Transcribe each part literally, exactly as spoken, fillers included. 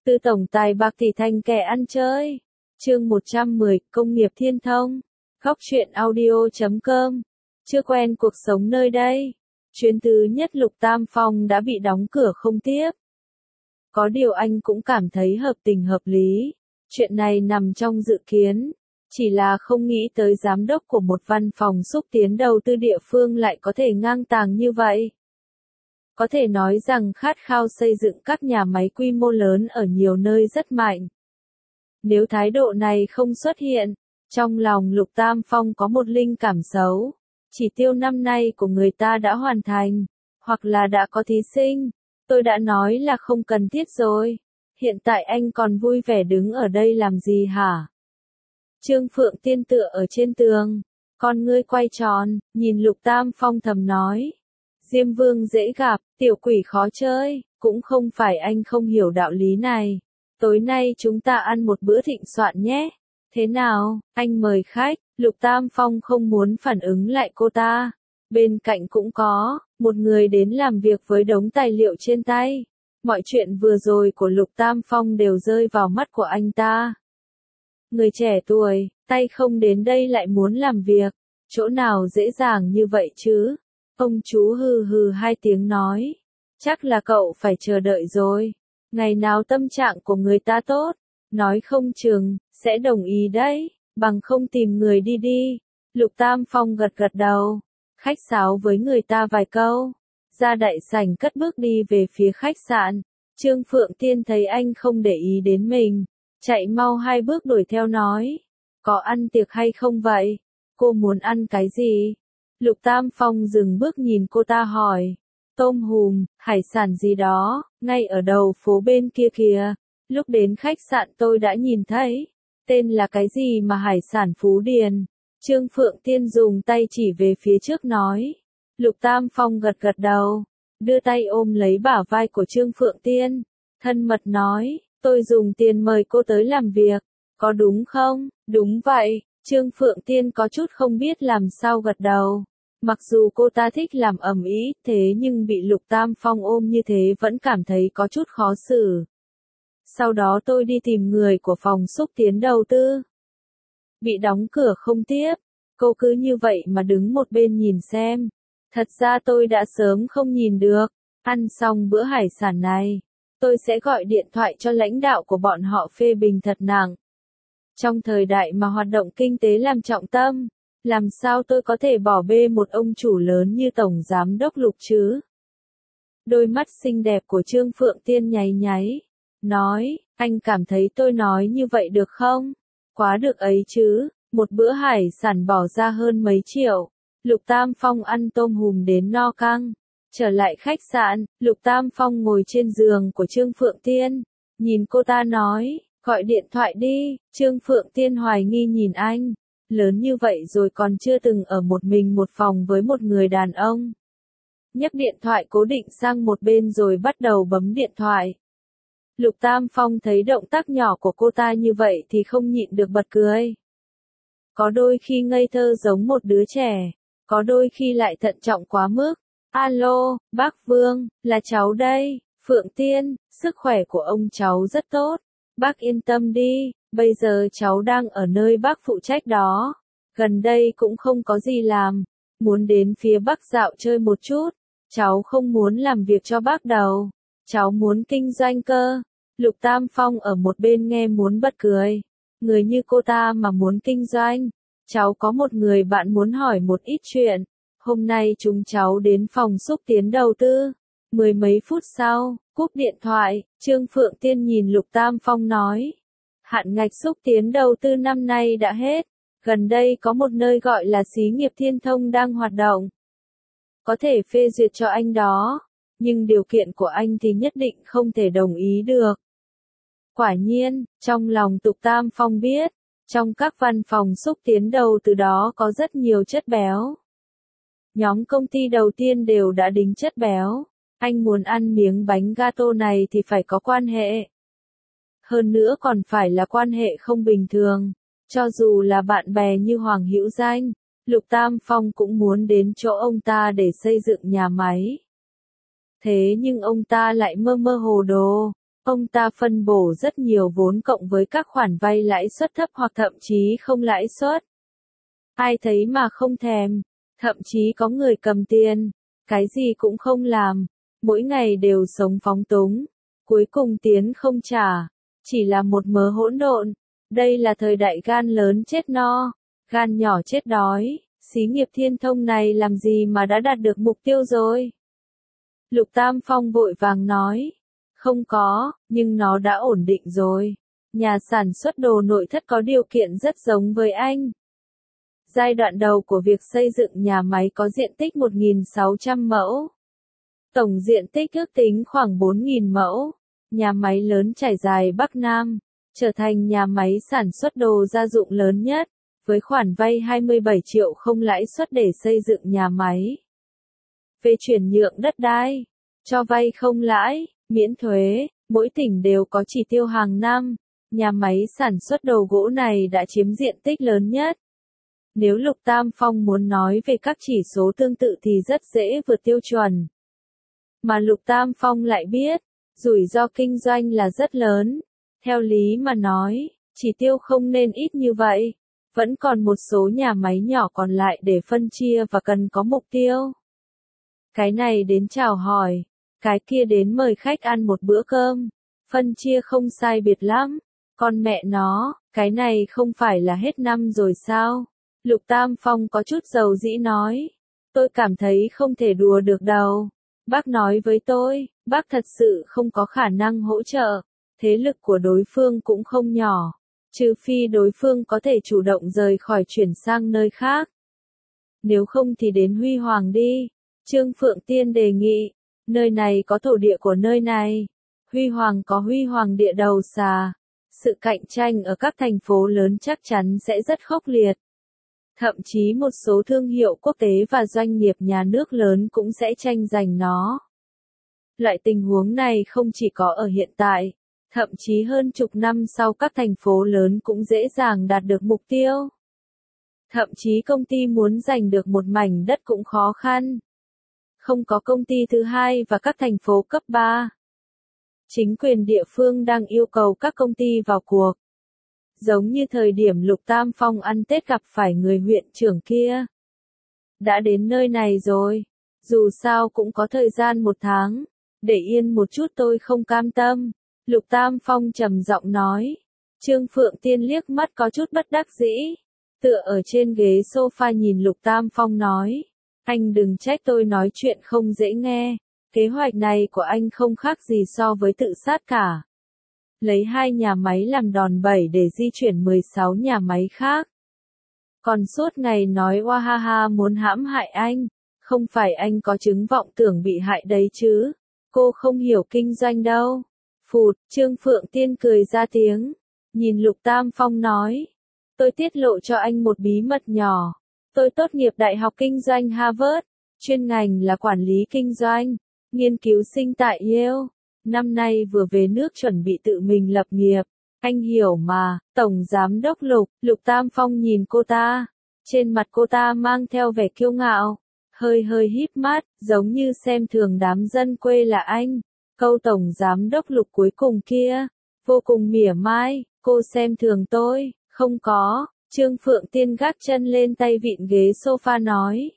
Từ tổng tài bạc tỷ thành kẻ ăn chơi. Chương một trăm mười, Công nghiệp Thiên Thông. Góc truyện audio chấm com. Chưa quen cuộc sống nơi đây. Chuyến thứ nhất Lục Tam Phong đã bị đóng cửa không tiếp. Có điều anh cũng cảm thấy hợp tình hợp lý. Chuyện này nằm trong dự kiến. Chỉ là không nghĩ tới giám đốc của một văn phòng xúc tiến đầu tư địa phương lại có thể ngang tàng như vậy. Có thể nói rằng khát khao xây dựng các nhà máy quy mô lớn ở nhiều nơi rất mạnh. Nếu thái độ này không xuất hiện, trong lòng Lục Tam Phong có một linh cảm xấu. Chỉ tiêu năm nay của người ta đã hoàn thành, hoặc là đã có thí sinh. Tôi đã nói là không cần thiết rồi. Hiện tại anh còn vui vẻ đứng ở đây làm gì hả? Trương Phượng Tiên tựa ở trên tường, con ngươi quay tròn, nhìn Lục Tam Phong thầm nói. Diêm Vương dễ gặp, tiểu quỷ khó chơi, cũng không phải anh không hiểu đạo lý này. Tối nay chúng ta ăn một bữa thịnh soạn nhé. Thế nào, anh mời khách. Lục Tam Phong không muốn phản ứng lại cô ta. Bên cạnh cũng có một người đến làm việc với đống tài liệu trên tay. Mọi chuyện vừa rồi của Lục Tam Phong đều rơi vào mắt của anh ta. Người trẻ tuổi, tay không đến đây lại muốn làm việc. Chỗ nào dễ dàng như vậy chứ? Ông chú hừ hừ hai tiếng nói. Chắc là cậu phải chờ đợi rồi. Ngày nào tâm trạng của người ta tốt, nói không chừng, sẽ đồng ý đấy, bằng không tìm người đi đi. Lục Tam Phong gật gật đầu, khách sáo với người ta vài câu, ra đại sảnh cất bước đi về phía khách sạn. Trương Phượng Tiên thấy anh không để ý đến mình, chạy mau hai bước đuổi theo nói, có ăn tiệc hay không vậy? Cô muốn ăn cái gì? Lục Tam Phong dừng bước nhìn cô ta hỏi. Tôm hùm, hải sản gì đó, ngay ở đầu phố bên kia kìa. Lúc đến khách sạn tôi đã nhìn thấy. Tên là cái gì mà hải sản Phú Điền? Trương Phượng Tiên dùng tay chỉ về phía trước nói. Lục Tam Phong gật gật đầu, đưa tay ôm lấy bả vai của Trương Phượng Tiên. Thân mật nói, tôi dùng tiền mời cô tới làm việc. Có đúng không? Đúng vậy. Trương Phượng Tiên có chút không biết làm sao gật đầu. Mặc dù cô ta thích làm ầm ĩ, thế nhưng bị Lục Tam Phong ôm như thế vẫn cảm thấy có chút khó xử. Sau đó tôi đi tìm người của phòng xúc tiến đầu tư. Bị đóng cửa không tiếp, cô cứ như vậy mà đứng một bên nhìn xem. Thật ra tôi đã sớm không nhìn được, ăn xong bữa hải sản này, tôi sẽ gọi điện thoại cho lãnh đạo của bọn họ phê bình thật nặng. Trong thời đại mà hoạt động kinh tế làm trọng tâm, làm sao tôi có thể bỏ bê một ông chủ lớn như Tổng Giám đốc Lục chứ? Đôi mắt xinh đẹp của Trương Phượng Tiên nháy nháy, nói, anh cảm thấy tôi nói như vậy được không? Quá được ấy chứ, một bữa hải sản bỏ ra hơn mấy triệu. Lục Tam Phong ăn tôm hùm đến no căng. Trở lại khách sạn, Lục Tam Phong ngồi trên giường của Trương Phượng Tiên, nhìn cô ta nói, gọi điện thoại đi. Trương Phượng Tiên hoài nghi nhìn anh. Lớn như vậy rồi còn chưa từng ở một mình một phòng với một người đàn ông. Nhấc điện thoại cố định sang một bên rồi bắt đầu bấm điện thoại. Lục Tam Phong thấy động tác nhỏ của cô ta như vậy thì không nhịn được bật cười. Có đôi khi ngây thơ giống một đứa trẻ, có đôi khi lại thận trọng quá mức. Alo, bác Vương, là cháu đây. Phượng Tiên, sức khỏe của ông cháu rất tốt. Bác yên tâm đi, bây giờ cháu đang ở nơi bác phụ trách đó. Gần đây cũng không có gì làm, muốn đến phía Bắc dạo chơi một chút. Cháu không muốn làm việc cho bác đâu, cháu muốn kinh doanh cơ. Lục Tam Phong ở một bên nghe muốn bật cười. Người như cô ta mà muốn kinh doanh. Cháu có một người bạn muốn hỏi một ít chuyện. Hôm nay chúng cháu đến phòng xúc tiến đầu tư. Mười mấy phút sau, cúp điện thoại, Trương Phượng Tiên nhìn Lục Tam Phong nói. Hạn ngạch xúc tiến đầu tư năm nay đã hết. Gần đây có một nơi gọi là xí nghiệp Thiên Thông đang hoạt động. Có thể phê duyệt cho anh đó, nhưng điều kiện của anh thì nhất định không thể đồng ý được. Quả nhiên, trong lòng Lục Tam Phong biết, trong các văn phòng xúc tiến đầu từ đó có rất nhiều chất béo. Nhóm công ty đầu tiên đều đã đính chất béo. Anh muốn ăn miếng bánh gato này thì phải có quan hệ. Hơn nữa còn phải là quan hệ không bình thường. Cho dù là bạn bè như Hoàng Hữu Danh, Lục Tam Phong cũng muốn đến chỗ ông ta để xây dựng nhà máy. Thế nhưng ông ta lại mơ mơ hồ đồ. Ông ta phân bổ rất nhiều vốn cộng với các khoản vay lãi suất thấp hoặc thậm chí không lãi suất. Ai thấy mà không thèm, thậm chí có người cầm tiền, cái gì cũng không làm, mỗi ngày đều sống phóng túng, cuối cùng tiền không trả, chỉ là một mớ hỗn độn. Đây là thời đại gan lớn chết no, gan nhỏ chết đói, xí nghiệp Thiên Thông này làm gì mà đã đạt được mục tiêu rồi. Lục Tam Phong vội vàng nói, không có, nhưng nó đã ổn định rồi. Nhà sản xuất đồ nội thất có điều kiện rất giống với anh. Giai đoạn đầu của việc xây dựng nhà máy có diện tích một nghìn sáu trăm mẫu. Tổng diện tích ước tính khoảng bốn nghìn mẫu. Nhà máy lớn trải dài Bắc Nam, trở thành nhà máy sản xuất đồ gia dụng lớn nhất, với khoản vay hai mươi bảy triệu không lãi suất để xây dựng nhà máy. Về chuyển nhượng đất đai, cho vay không lãi, miễn thuế, mỗi tỉnh đều có chỉ tiêu hàng năm. Nhà máy sản xuất đồ gỗ này đã chiếm diện tích lớn nhất. Nếu Lục Tam Phong muốn nói về các chỉ số tương tự thì rất dễ vượt tiêu chuẩn. Mà Lục Tam Phong lại biết, rủi ro kinh doanh là rất lớn. Theo lý mà nói, chỉ tiêu không nên ít như vậy. Vẫn còn một số nhà máy nhỏ còn lại để phân chia và cần có mục tiêu. Cái này đến chào hỏi, cái kia đến mời khách ăn một bữa cơm. Phân chia không sai biệt lắm. Con mẹ nó, cái này không phải là hết năm rồi sao? Lục Tam Phong có chút dầu dĩ nói. Tôi cảm thấy không thể đùa được đâu. Bác nói với tôi, bác thật sự không có khả năng hỗ trợ. Thế lực của đối phương cũng không nhỏ. Trừ phi đối phương có thể chủ động rời khỏi chuyển sang nơi khác. Nếu không thì đến Huy Hoàng đi. Trương Phượng Tiên đề nghị. Nơi này có thổ địa của nơi này. Huy Hoàng có Huy Hoàng địa đầu xà. Sự cạnh tranh ở các thành phố lớn chắc chắn sẽ rất khốc liệt. Thậm chí một số thương hiệu quốc tế và doanh nghiệp nhà nước lớn cũng sẽ tranh giành nó. Loại tình huống này không chỉ có ở hiện tại, thậm chí hơn chục năm sau các thành phố lớn cũng dễ dàng đạt được mục tiêu. Thậm chí công ty muốn giành được một mảnh đất cũng khó khăn. Không có công ty thứ hai và các thành phố cấp ba. Chính quyền địa phương đang yêu cầu các công ty vào cuộc. Giống như thời điểm Lục Tam Phong ăn Tết gặp phải người huyện trưởng kia. Đã đến nơi này rồi, dù sao cũng có thời gian một tháng, để yên một chút tôi không cam tâm. Lục Tam Phong trầm giọng nói. Trương Phượng Tiên liếc mắt có chút bất đắc dĩ, tựa ở trên ghế sofa nhìn Lục Tam Phong nói. Anh đừng trách tôi nói chuyện không dễ nghe, kế hoạch này của anh không khác gì so với tự sát cả. Lấy hai nhà máy làm đòn bẩy để di chuyển mười sáu nhà máy khác. Còn suốt ngày nói oahaha muốn hãm hại anh, không phải anh có chứng vọng tưởng bị hại đấy chứ, cô không hiểu kinh doanh đâu. Phụt, Trương Phượng Tiên cười ra tiếng, nhìn Lục Tam Phong nói. Tôi tiết lộ cho anh một bí mật nhỏ. Tôi tốt nghiệp Đại học Kinh doanh Harvard, chuyên ngành là quản lý kinh doanh, nghiên cứu sinh tại Yale. Năm nay vừa về nước chuẩn bị tự mình lập nghiệp. Anh hiểu mà, Tổng Giám đốc Lục. Lục Tam Phong nhìn cô ta. Trên mặt cô ta mang theo vẻ kiêu ngạo. Hơi hơi híp mắt, giống như xem thường đám dân quê là anh. Câu Tổng Giám đốc Lục cuối cùng kia. Vô cùng mỉa mai, cô xem thường tôi. Không có. Trương Phượng Tiên gác chân lên tay vịn ghế sofa nói.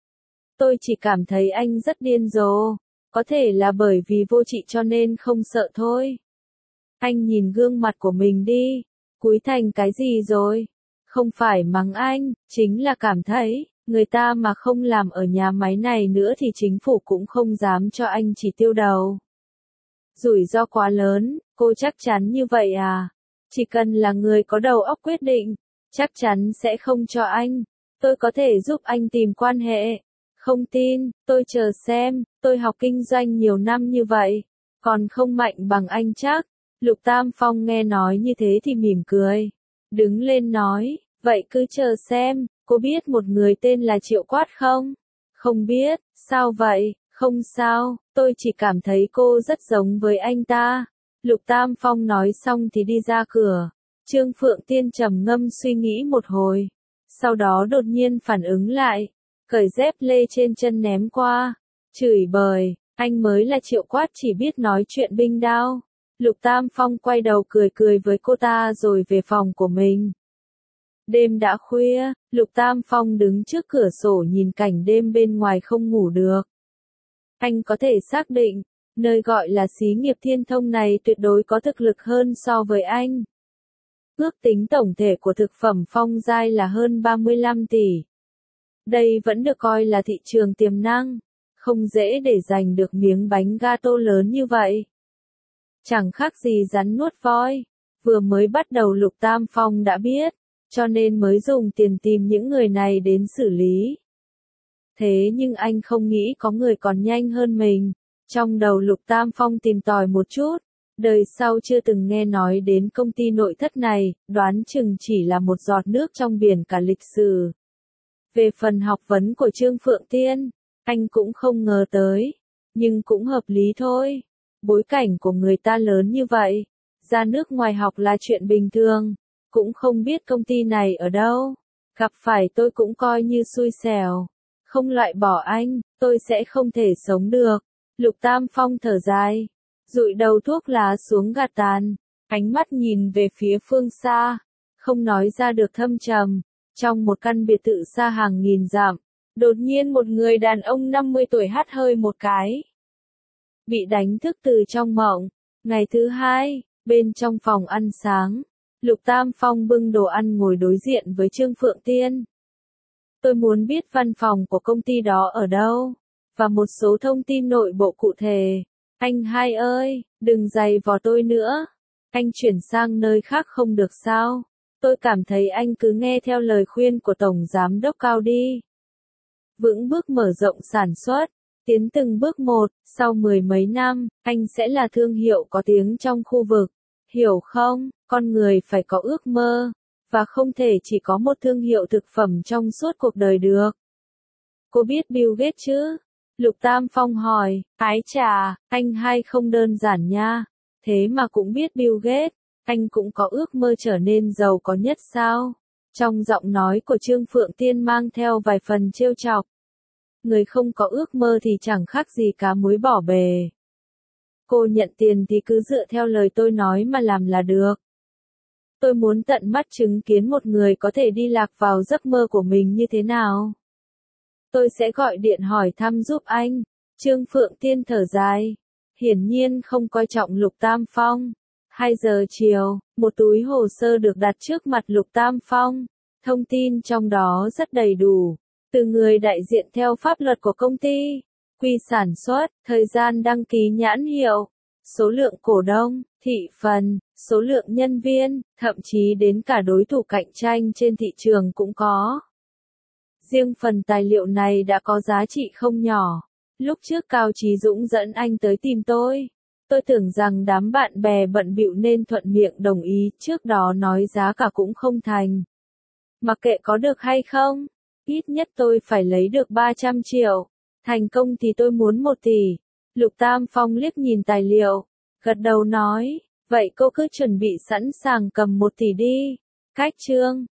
Tôi chỉ cảm thấy anh rất điên rồ. Có thể là bởi vì vô trị cho nên không sợ thôi. Anh nhìn gương mặt của mình đi. Cúi thành cái gì rồi? Không phải mắng anh, chính là cảm thấy, người ta mà không làm ở nhà máy này nữa thì chính phủ cũng không dám cho anh chỉ tiêu đầu. Rủi ro quá lớn, cô chắc chắn như vậy à? Chỉ cần là người có đầu óc quyết định, chắc chắn sẽ không cho anh. Tôi có thể giúp anh tìm quan hệ. Không tin, tôi chờ xem, tôi học kinh doanh nhiều năm như vậy, còn không mạnh bằng anh chắc. Lục Tam Phong nghe nói như thế thì mỉm cười. Đứng lên nói, vậy cứ chờ xem, cô biết một người tên là Triệu Quát không? Không biết, sao vậy? Không sao, tôi chỉ cảm thấy cô rất giống với anh ta. Lục Tam Phong nói xong thì đi ra cửa. Trương Phượng Tiên trầm ngâm suy nghĩ một hồi. Sau đó đột nhiên phản ứng lại. Cởi dép lê trên chân ném qua. Chửi bời, anh mới là Triệu Quát chỉ biết nói chuyện binh đao. Lục Tam Phong quay đầu cười cười với cô ta rồi về phòng của mình. Đêm đã khuya, Lục Tam Phong đứng trước cửa sổ nhìn cảnh đêm bên ngoài không ngủ được. Anh có thể xác định, nơi gọi là xí nghiệp Thiên Thông này tuyệt đối có thực lực hơn so với anh. Ước tính tổng thể của thực phẩm Phong Giai là hơn ba mươi lăm tỷ. Đây vẫn được coi là thị trường tiềm năng, không dễ để giành được miếng bánh gato lớn như vậy. Chẳng khác gì rắn nuốt voi, vừa mới bắt đầu Lục Tam Phong đã biết, cho nên mới dùng tiền tìm những người này đến xử lý. Thế nhưng anh không nghĩ có người còn nhanh hơn mình. Trong đầu Lục Tam Phong tìm tòi một chút, đời sau chưa từng nghe nói đến công ty nội thất này, đoán chừng chỉ là một giọt nước trong biển cả lịch sử. Về phần học vấn của Trương Phượng Tiên, anh cũng không ngờ tới, nhưng cũng hợp lý thôi. Bối cảnh của người ta lớn như vậy, ra nước ngoài học là chuyện bình thường, cũng không biết công ty này ở đâu. Gặp phải tôi cũng coi như xui xẻo, không loại bỏ anh, tôi sẽ không thể sống được. Lục Tam Phong thở dài, dụi đầu thuốc lá xuống gạt tàn, ánh mắt nhìn về phía phương xa, không nói ra được thâm trầm. Trong một căn biệt thự xa hàng nghìn dặm, đột nhiên một người đàn ông năm mươi tuổi hắt hơi một cái. Bị đánh thức từ trong mộng. Ngày thứ hai, bên trong phòng ăn sáng, Lục Tam Phong bưng đồ ăn ngồi đối diện với Trương Phượng Tiên. Tôi muốn biết văn phòng của công ty đó ở đâu, và một số thông tin nội bộ cụ thể. Anh hai ơi, đừng giày vò tôi nữa. Anh chuyển sang nơi khác không được sao? Tôi cảm thấy anh cứ nghe theo lời khuyên của Tổng Giám đốc Cao đi. Vững bước mở rộng sản xuất, tiến từng bước một, sau mười mấy năm, anh sẽ là thương hiệu có tiếng trong khu vực. Hiểu không? Con người phải có ước mơ, và không thể chỉ có một thương hiệu thực phẩm trong suốt cuộc đời được. Cô biết Bill Gates chứ? Lục Tam Phong hỏi, ái chà, anh hai không đơn giản nha. Thế mà cũng biết Bill Gates, anh cũng có ước mơ trở nên giàu có nhất sao? Trong giọng nói của Trương Phượng Tiên mang theo vài phần trêu chọc. Người không có ước mơ thì chẳng khác gì cá muối bỏ bể. Cô nhận tiền thì cứ dựa theo lời tôi nói mà làm là được. Tôi muốn tận mắt chứng kiến một người có thể đi lạc vào giấc mơ của mình như thế nào. Tôi sẽ gọi điện hỏi thăm giúp anh. Trương Phượng Tiên thở dài, hiển nhiên không coi trọng Lục Tam Phong. hai giờ chiều, một túi hồ sơ được đặt trước mặt Lục Tam Phong. Thông tin trong đó rất đầy đủ. Từ người đại diện theo pháp luật của công ty, quy sản xuất, thời gian đăng ký nhãn hiệu, số lượng cổ đông, thị phần, số lượng nhân viên, thậm chí đến cả đối thủ cạnh tranh trên thị trường cũng có. Riêng phần tài liệu này đã có giá trị không nhỏ. Lúc trước Cao Chí Dũng dẫn anh tới tìm tôi. Tôi tưởng rằng đám bạn bè bận bịu nên thuận miệng đồng ý, trước đó nói giá cả cũng không thành. Mặc kệ có được hay không, ít nhất tôi phải lấy được ba trăm triệu. Thành công thì tôi muốn một tỷ. Lục Tam Phong liếc nhìn tài liệu, gật đầu nói, vậy cô cứ chuẩn bị sẵn sàng cầm một tỷ đi. Cách chương